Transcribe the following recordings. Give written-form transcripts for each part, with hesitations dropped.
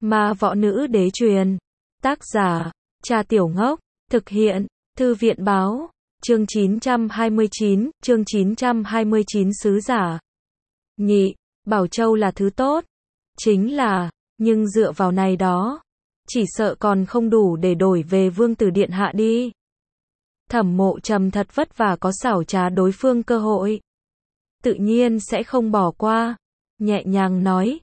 Ma võ nữ đế truyền. Tác giả, Trà Tiểu Ngốc. Thực hiện, Thư viện báo. Chương 929 sứ giả. Nhị, Bảo Châu là thứ tốt. Chính là, nhưng dựa vào này đó, chỉ sợ còn không đủ để đổi về Vương tử điện hạ đi. Thẩm Mộ Trầm thật vất vả có xảo trá đối phương cơ hội, tự nhiên sẽ không bỏ qua. Nhẹ nhàng nói,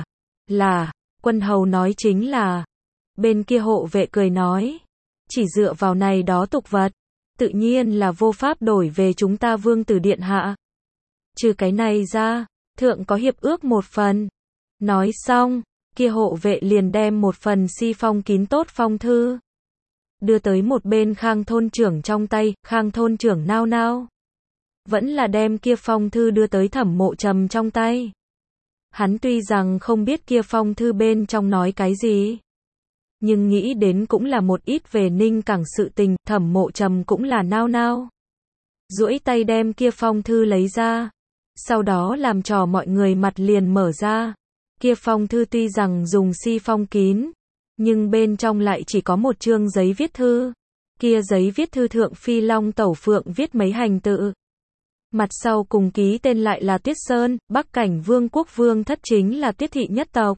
là, quân hầu nói chính là. Bên kia hộ vệ cười nói, chỉ dựa vào này đó tục vật, tự nhiên là vô pháp đổi về chúng ta Vương tử điện hạ. Trừ cái này ra, thượng có hiệp ước một phần. Nói xong, kia hộ vệ liền đem một phần si phong kín tốt phong thư đưa tới một bên Khang thôn trưởng trong tay. Khang thôn trưởng nao nao, vẫn là đem kia phong thư đưa tới Thẩm Mộ Trầm trong tay. Hắn tuy rằng không biết kia phong thư bên trong nói cái gì, nhưng nghĩ đến cũng là một ít về Ninh Cảng sự tình. Thẩm Mộ Trầm cũng là nao nao, duỗi tay đem kia phong thư lấy ra, sau đó làm trò mọi người mặt liền mở ra. Kia phong thư tuy rằng dùng si phong kín, nhưng bên trong lại chỉ có một chương giấy viết thư. Kia giấy viết thư thượng phi long tẩu phượng viết mấy hành tự, mặt sau cùng ký tên lại là Tuyết Sơn. Bắc Cảnh Vương quốc vương thất chính là Tuyết thị nhất tộc,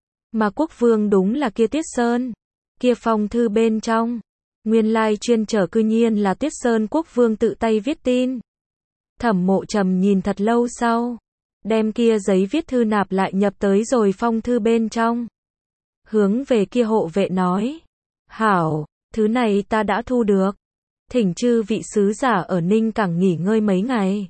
mà quốc vương đúng là kia Tuyết Sơn. Kia phong thư bên trong, nguyên lai chuyên trở cư nhiên là Tuyết Sơn quốc vương tự tay viết tin. Thẩm Mộ Trầm nhìn thật lâu sau, đem kia giấy viết thư nạp lại nhập tới rồi phong thư bên trong. Hướng về kia hộ vệ nói, hảo, thứ này ta đã thu được. Thỉnh chư vị sứ giả ở Ninh Cảng nghỉ ngơi mấy ngày.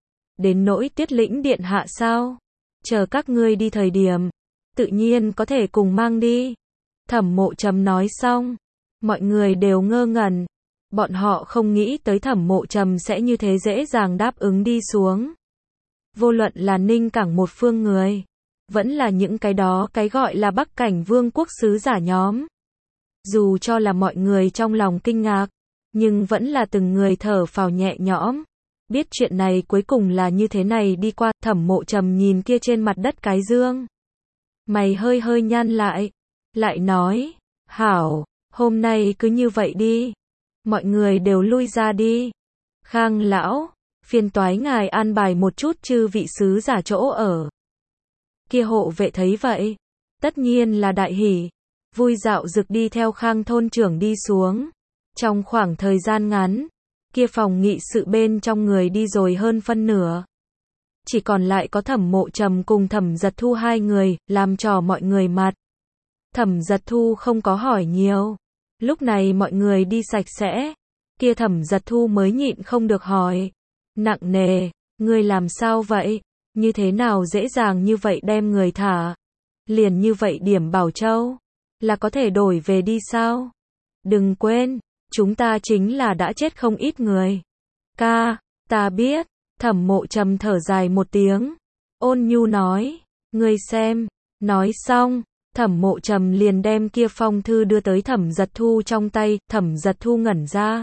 Đến nỗi Tuyết lĩnh điện hạ sao? Chờ các ngươi đi thời điểm, tự nhiên có thể cùng mang đi. Thẩm Mộ Trầm nói xong, mọi người đều ngơ ngẩn. Bọn họ không nghĩ tới Thẩm Mộ Trầm sẽ như thế dễ dàng đáp ứng đi xuống. Vô luận là Ninh Cảng một phương người, vẫn là những cái đó cái gọi là Bắc Cảnh Vương quốc sứ giả nhóm. Dù cho là mọi người trong lòng kinh ngạc, nhưng vẫn là từng người thở phào nhẹ nhõm. Biết chuyện này cuối cùng là như thế này đi qua. Thẩm Mộ Trầm nhìn kia trên mặt đất cái dương, mày hơi hơi nhăn lại nói, hảo, hôm nay cứ như vậy đi. Mọi người đều lui ra đi. Khang lão, phiền toái ngài an bài một chút chư vị sứ giả chỗ ở. Kia hộ vệ thấy vậy, tất nhiên là đại hỉ, vui dạo dực đi theo Khang thôn trưởng đi xuống. Trong khoảng thời gian ngắn, kia phòng nghị sự bên trong người đi rồi hơn phân nửa. Chỉ còn lại có Thẩm Mộ Trầm cùng Thẩm Giật Thu hai người, làm trò mọi người mặt. Thẩm Giật Thu không có hỏi nhiều. Lúc này mọi người đi sạch sẽ, kia Thẩm Giật Thu mới nhịn không được hỏi. Nặng nề, ngươi làm sao vậy? Như thế nào dễ dàng như vậy đem người thả? Liền như vậy điểm Bảo Châu, là có thể đổi về đi sao? Đừng quên, chúng ta chính là đã chết không ít người. Ca, ta biết. Thẩm Mộ Trầm thở dài một tiếng, ôn nhu nói, ngươi xem. Nói xong, Thẩm Mộ Trầm liền đem kia phong thư đưa tới Thẩm Giật Thu trong tay. Thẩm Giật Thu ngẩn ra,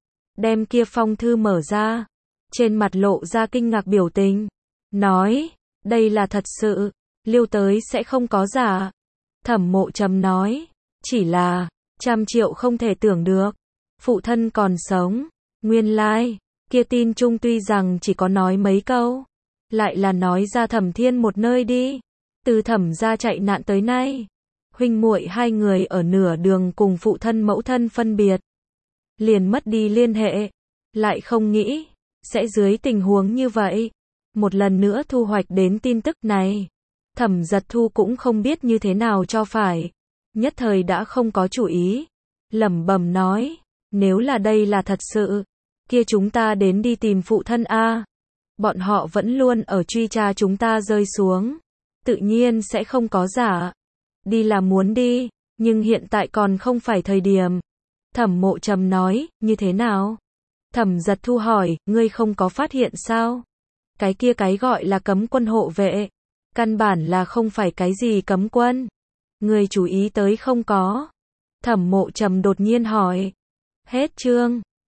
đem kia phong thư mở ra, trên mặt lộ ra kinh ngạc biểu tình, nói, đây là thật sự, liêu tới sẽ không có giả. Thẩm Mộ Trầm nói, chỉ là, 100 triệu không thể tưởng được, phụ thân còn sống. Nguyên lai, kia tin chung tuy rằng chỉ có nói mấy câu, lại là nói ra Thẩm Thiên một nơi đi. Từ Thẩm gia chạy nạn tới nay, huynh muội hai người ở nửa đường cùng phụ thân mẫu thân phân biệt, liền mất đi liên hệ, lại không nghĩ sẽ dưới tình huống như vậy một lần nữa thu hoạch đến tin tức này. Thẩm Giật Thu cũng không biết như thế nào cho phải, nhất thời đã không có chủ ý, lẩm bẩm nói, nếu là đây là thật sự, kia chúng ta đến đi tìm phụ thân a. Bọn họ vẫn luôn ở truy tra chúng ta rơi xuống, tự nhiên sẽ không có giả. Đi là muốn đi, nhưng hiện tại còn không phải thời điểm. Thẩm Mộ Trầm nói, như thế nào? Thẩm Giật Thu hỏi, ngươi không có phát hiện sao? Cái kia cái gọi là cấm quân hộ vệ, căn bản là không phải cái gì cấm quân. Ngươi chú ý tới không có? Thẩm Mộ Trầm đột nhiên hỏi. Hết chương.